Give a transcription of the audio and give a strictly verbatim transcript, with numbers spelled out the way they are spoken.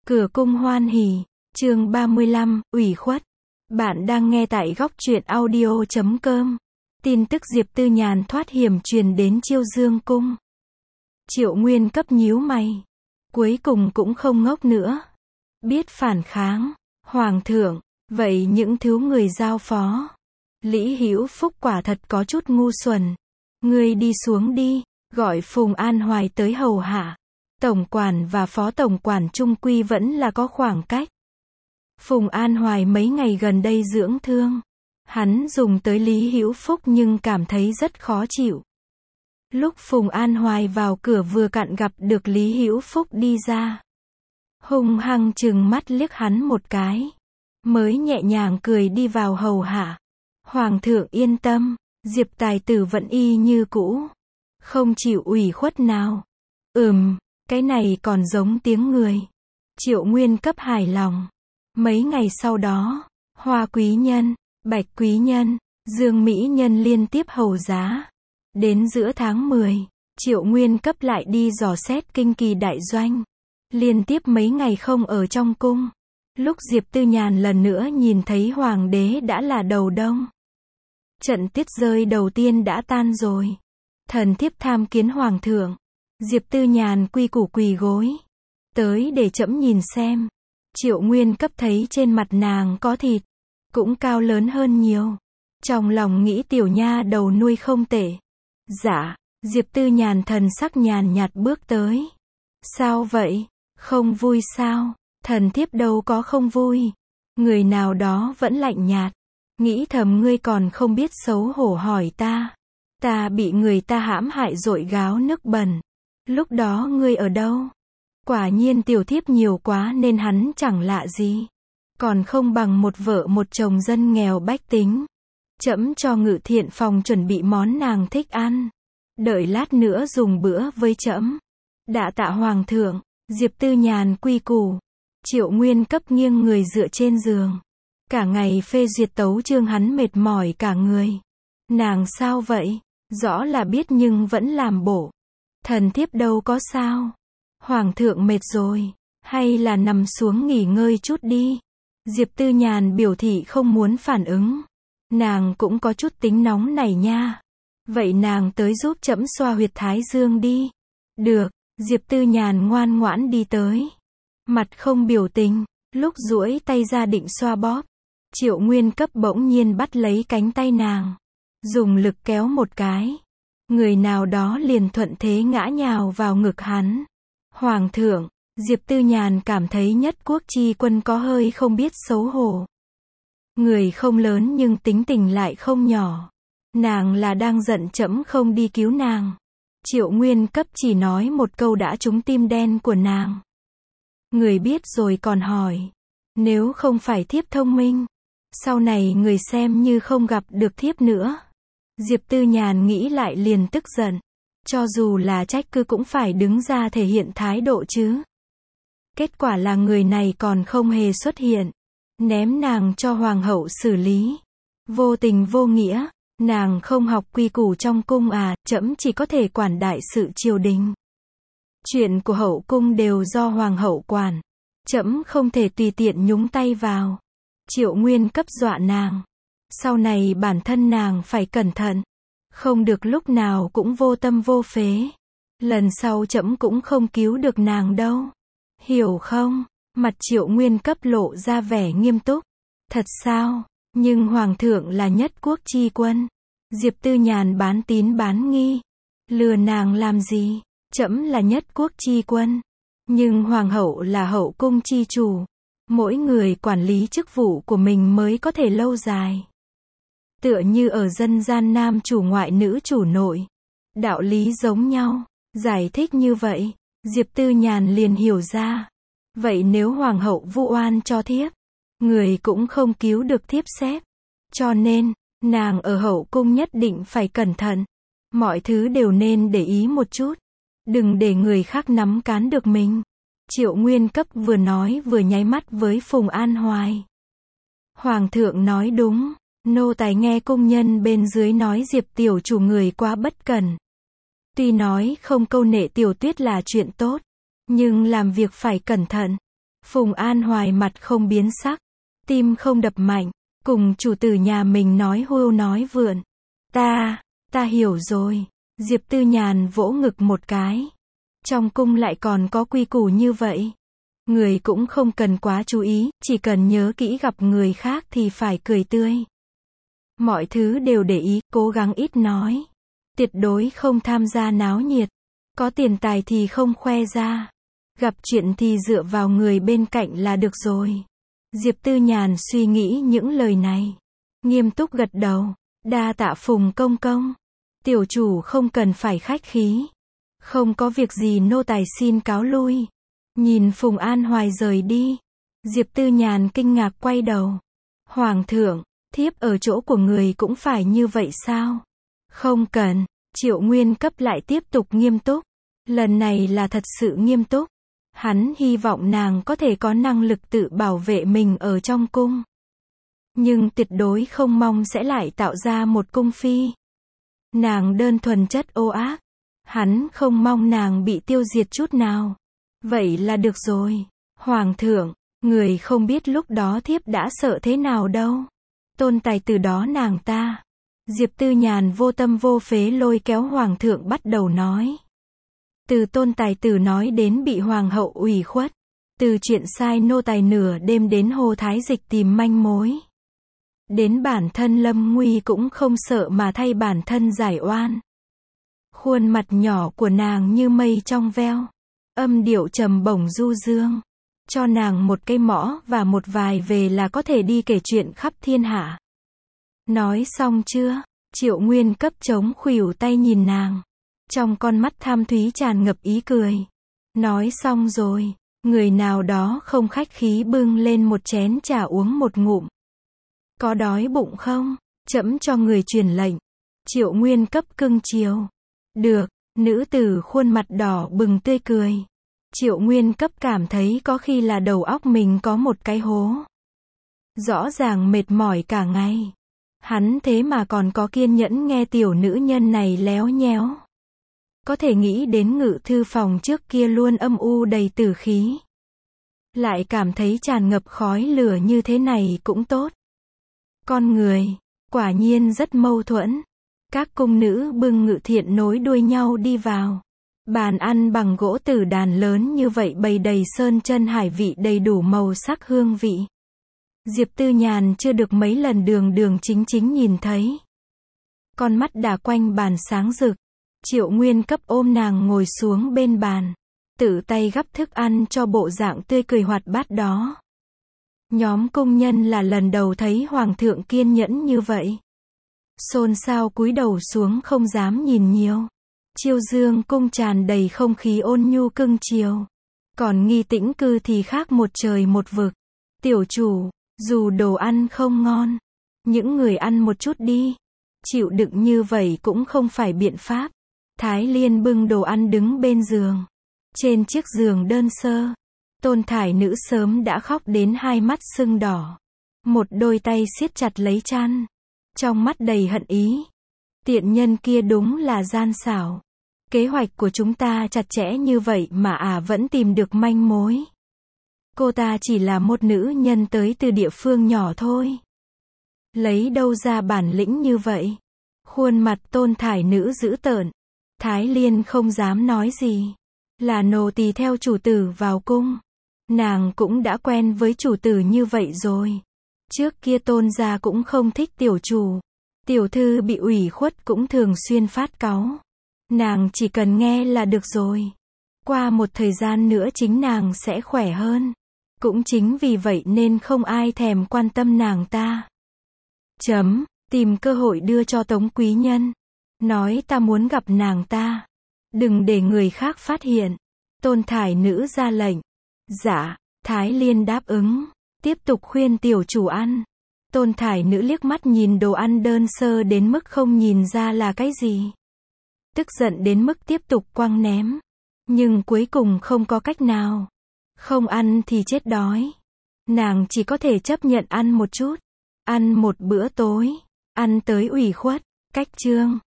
Cửa cung hoan hỉ, chương ba mươi lăm, ủy khuất. Bạn đang nghe tại góc truyện audio chấm com. Tin tức Diệp Tư Nhàn thoát hiểm truyền đến Chiêu Dương cung. Triệu Nguyên cấp nhíu mày. Cuối cùng cũng không ngốc nữa. Biết phản kháng. Hoàng thượng, vậy những thứ người giao phó. Lý Hữu Phúc quả thật có chút ngu xuẩn. Ngươi đi xuống đi, gọi Phùng An Hoài tới hầu hạ. Tổng quản và phó tổng quản trung quy vẫn là có khoảng cách. Phùng An Hoài mấy ngày gần đây dưỡng thương. Hắn dùng tới Lý Hữu Phúc nhưng cảm thấy rất khó chịu. Lúc Phùng An Hoài vào cửa vừa cạn gặp được Lý Hữu Phúc đi ra. Hung hăng trừng mắt liếc hắn một cái. Mới nhẹ nhàng cười đi vào hầu hạ. Hoàng thượng yên tâm, Diệp tài tử vẫn y như cũ. Không chịu ủy khuất nào. Ừm. Cái này còn giống tiếng người. Triệu Nguyên cấp hài lòng. Mấy ngày sau đó, Hoa quý nhân, Bạch quý nhân, Dương mỹ nhân liên tiếp hầu giá. Đến giữa tháng mười, Triệu Nguyên cấp lại đi dò xét kinh kỳ đại doanh. Liên tiếp mấy ngày không ở trong cung. Lúc Diệp Tư Nhàn lần nữa nhìn thấy hoàng đế đã là đầu đông. Trận tiết rơi đầu tiên đã tan rồi. Thần thiếp tham kiến hoàng thượng. Diệp Tư Nhàn quy củ quỳ gối. Tới để trẫm nhìn xem. Triệu Nguyên cấp thấy trên mặt nàng có thịt. Cũng cao lớn hơn nhiều. Trong lòng nghĩ tiểu nha đầu nuôi không tệ. Dạ. Diệp Tư Nhàn thần sắc nhàn nhạt bước tới. Sao vậy? Không vui sao? Thần thiếp đâu có không vui. Người nào đó vẫn lạnh nhạt. Nghĩ thầm ngươi còn không biết xấu hổ hỏi ta. Ta bị người ta hãm hại dội gáo nước bẩn. Lúc đó ngươi ở đâu? Quả nhiên tiểu thiếp nhiều quá nên hắn chẳng lạ gì. Còn không bằng một vợ một chồng dân nghèo bách tính. Trẫm cho Ngự Thiện phòng chuẩn bị món nàng thích ăn. Đợi lát nữa dùng bữa với trẫm. Đạ tạ hoàng thượng. Diệp Tư Nhàn quy củ. Triệu Nguyên cấp nghiêng người dựa trên giường. Cả ngày phê duyệt tấu chương hắn mệt mỏi cả người. Nàng sao vậy? Rõ là biết nhưng vẫn làm bộ. Thần thiếp đâu có sao. Hoàng thượng mệt rồi. Hay là nằm xuống nghỉ ngơi chút đi. Diệp Tư Nhàn biểu thị không muốn phản ứng. Nàng cũng có chút tính nóng này nha. Vậy nàng tới giúp trẫm xoa huyệt thái dương đi. Được. Diệp Tư Nhàn ngoan ngoãn đi tới. Mặt không biểu tình. Lúc duỗi tay ra định xoa bóp. Triệu Nguyên cấp bỗng nhiên bắt lấy cánh tay nàng. Dùng lực kéo một cái. Người nào đó liền thuận thế ngã nhào vào ngực hắn. Hoàng thượng, Diệp Tư Nhàn cảm thấy Nhất Quốc chi quân có hơi không biết xấu hổ. Người không lớn nhưng tính tình lại không nhỏ. Nàng là đang giận trẫm không đi cứu nàng. Triệu Nguyên cấp chỉ nói một câu đã trúng tim đen của nàng. Người biết rồi còn hỏi. Nếu không phải thiếp thông minh, sau này người xem như không gặp được thiếp nữa. Diệp Tư Nhàn nghĩ lại liền tức giận. Cho dù là trách cứ cũng phải đứng ra thể hiện thái độ chứ. Kết quả là người này còn không hề xuất hiện. Ném nàng cho hoàng hậu xử lý. Vô tình vô nghĩa. Nàng không học quy củ trong cung à, trẫm chỉ có thể quản đại sự triều đình. Chuyện của hậu cung đều do hoàng hậu quản. Trẫm không thể tùy tiện nhúng tay vào. Triệu Nguyên cấp dọa nàng. Sau này bản thân nàng phải cẩn thận. Không được lúc nào cũng vô tâm vô phế. Lần sau trẫm cũng không cứu được nàng đâu. Hiểu không? Mặt Triệu Nguyên cấp lộ ra vẻ nghiêm túc. Thật sao? Nhưng hoàng thượng là Nhất Quốc chi quân. Diệp Tư Nhàn bán tín bán nghi. Lừa nàng làm gì? Trẫm là Nhất Quốc chi quân. Nhưng hoàng hậu là hậu cung chi chủ. Mỗi người quản lý chức vụ của mình mới có thể lâu dài. Tựa như ở dân gian nam chủ ngoại nữ chủ nội. Đạo lý giống nhau. Giải thích như vậy, Diệp Tư Nhàn liền hiểu ra. Vậy nếu hoàng hậu vu oan cho thiếp, người cũng không cứu được thiếp xếp. Cho nên, nàng ở hậu cung nhất định phải cẩn thận. Mọi thứ đều nên để ý một chút. Đừng để người khác nắm cán được mình. Triệu Nguyên cấp vừa nói vừa nháy mắt với Phùng An Hoài. Hoàng thượng nói đúng. Nô tài nghe cung nhân bên dưới nói Diệp tiểu chủ người quá bất cẩn. Tuy nói không câu nệ tiểu tuyết là chuyện tốt, nhưng làm việc phải cẩn thận. Phùng An Hoài mặt không biến sắc, tim không đập mạnh, cùng chủ tử nhà mình nói hưu nói vượn. Ta, ta hiểu rồi. Diệp Tư Nhàn vỗ ngực một cái. Trong cung lại còn có quy củ như vậy. Người cũng không cần quá chú ý, chỉ cần nhớ kỹ gặp người khác thì phải cười tươi. Mọi thứ đều để ý, cố gắng ít nói. Tuyệt đối không tham gia náo nhiệt. Có tiền tài thì không khoe ra. Gặp chuyện thì dựa vào người bên cạnh là được rồi. Diệp Tư Nhàn suy nghĩ những lời này. Nghiêm túc gật đầu. Đa tạ Phùng công công. Tiểu chủ không cần phải khách khí. Không có việc gì nô tài xin cáo lui. Nhìn Phùng An Hoài rời đi. Diệp Tư Nhàn kinh ngạc quay đầu. Hoàng thượng, thiếp ở chỗ của người cũng phải như vậy sao? Không cần. Triệu Nguyên Cấp lại tiếp tục nghiêm túc. Lần này là thật sự nghiêm túc. Hắn hy vọng nàng có thể có năng lực tự bảo vệ mình ở trong cung. Nhưng tuyệt đối không mong sẽ lại tạo ra một cung phi. Nàng đơn thuần chất ô ác. Hắn không mong nàng bị tiêu diệt chút nào. Vậy là được rồi. Hoàng thượng, người không biết lúc đó thiếp đã sợ thế nào đâu. Tôn tài từ đó nàng ta. Diệp Tư Nhàn vô tâm vô phế lôi kéo Hoàng thượng bắt đầu nói. Từ tôn tài tử nói đến bị Hoàng hậu ủy khuất. Từ chuyện sai nô tài nửa đêm đến Hồ Thái Dịch tìm manh mối. Đến bản thân lâm nguy cũng không sợ mà thay bản thân giải oan. Khuôn mặt nhỏ của nàng như mây trong veo. Âm điệu trầm bổng du dương. Cho nàng một cây mõ và một vài về là có thể đi kể chuyện khắp thiên hạ. Nói xong chưa? Triệu Nguyên Cấp chống khuỷu tay nhìn nàng. Trong con mắt tham thúy tràn ngập ý cười. Nói xong rồi. Người nào đó không khách khí bưng lên một chén trà uống một ngụm. Có đói bụng không? Trẫm cho người truyền lệnh. Triệu Nguyên Cấp cưng chiều. Được. Nữ tử khuôn mặt đỏ bừng tươi cười. Triệu Nguyên Cấp cảm thấy có khi là đầu óc mình có một cái hố. Rõ ràng mệt mỏi cả ngày. Hắn thế mà còn có kiên nhẫn nghe tiểu nữ nhân này léo nhéo. Có thể nghĩ đến ngự thư phòng trước kia luôn âm u đầy tử khí. Lại cảm thấy tràn ngập khói lửa như thế này cũng tốt. Con người, quả nhiên rất mâu thuẫn. Các cung nữ bưng ngự thiện nối đuôi nhau đi vào. Bàn ăn bằng gỗ tử đàn lớn như vậy bày đầy sơn chân hải vị đầy đủ màu sắc hương vị. Diệp Tư Nhàn chưa được mấy lần đường đường chính chính nhìn thấy. Con mắt đảo quanh bàn sáng rực. Triệu Nguyên Cấp ôm nàng ngồi xuống bên bàn. Tự tay gắp thức ăn cho bộ dạng tươi cười hoạt bát đó. Nhóm công nhân là lần đầu thấy Hoàng thượng kiên nhẫn như vậy. Xôn xao cúi đầu xuống không dám nhìn nhiều. Chiêu Dương cung tràn đầy không khí ôn nhu cưng chiều. Còn Nghi Tĩnh cư thì khác một trời một vực. Tiểu chủ, dù đồ ăn không ngon, những người ăn một chút đi. Chịu đựng như vậy cũng không phải biện pháp. Thái Liên bưng đồ ăn đứng bên giường. Trên chiếc giường đơn sơ, Tôn Thải Nữ sớm đã khóc đến hai mắt sưng đỏ. Một đôi tay siết chặt lấy chăn. Trong mắt đầy hận ý. Tiện nhân kia đúng là gian xảo. Kế hoạch của chúng ta chặt chẽ như vậy mà ả à vẫn tìm được manh mối. Cô ta chỉ là một nữ nhân tới từ địa phương nhỏ thôi. Lấy đâu ra bản lĩnh như vậy? Khuôn mặt Tôn Thải Nữ dữ tợn. Thái Liên không dám nói gì. Là nô tỳ theo chủ tử vào cung. Nàng cũng đã quen với chủ tử như vậy rồi. Trước kia Tôn gia cũng không thích tiểu chủ. Tiểu thư bị ủy khuất cũng thường xuyên phát cáu. Nàng chỉ cần nghe là được rồi. Qua một thời gian nữa chính nàng sẽ khỏe hơn. Cũng chính vì vậy nên không ai thèm quan tâm nàng ta. Chấm, tìm cơ hội đưa cho Tống quý nhân. Nói ta muốn gặp nàng ta. Đừng để người khác phát hiện. Tôn Thải Nữ ra lệnh. Dạ, Thái Liên đáp ứng. Tiếp tục khuyên tiểu chủ ăn. Tôn Thải Nữ liếc mắt nhìn đồ ăn đơn sơ đến mức không nhìn ra là cái gì. Tức giận đến mức tiếp tục quăng ném. Nhưng cuối cùng không có cách nào. Không ăn thì chết đói. Nàng chỉ có thể chấp nhận ăn một chút. Ăn một bữa tối. Ăn tới ủy khuất. Cách chương.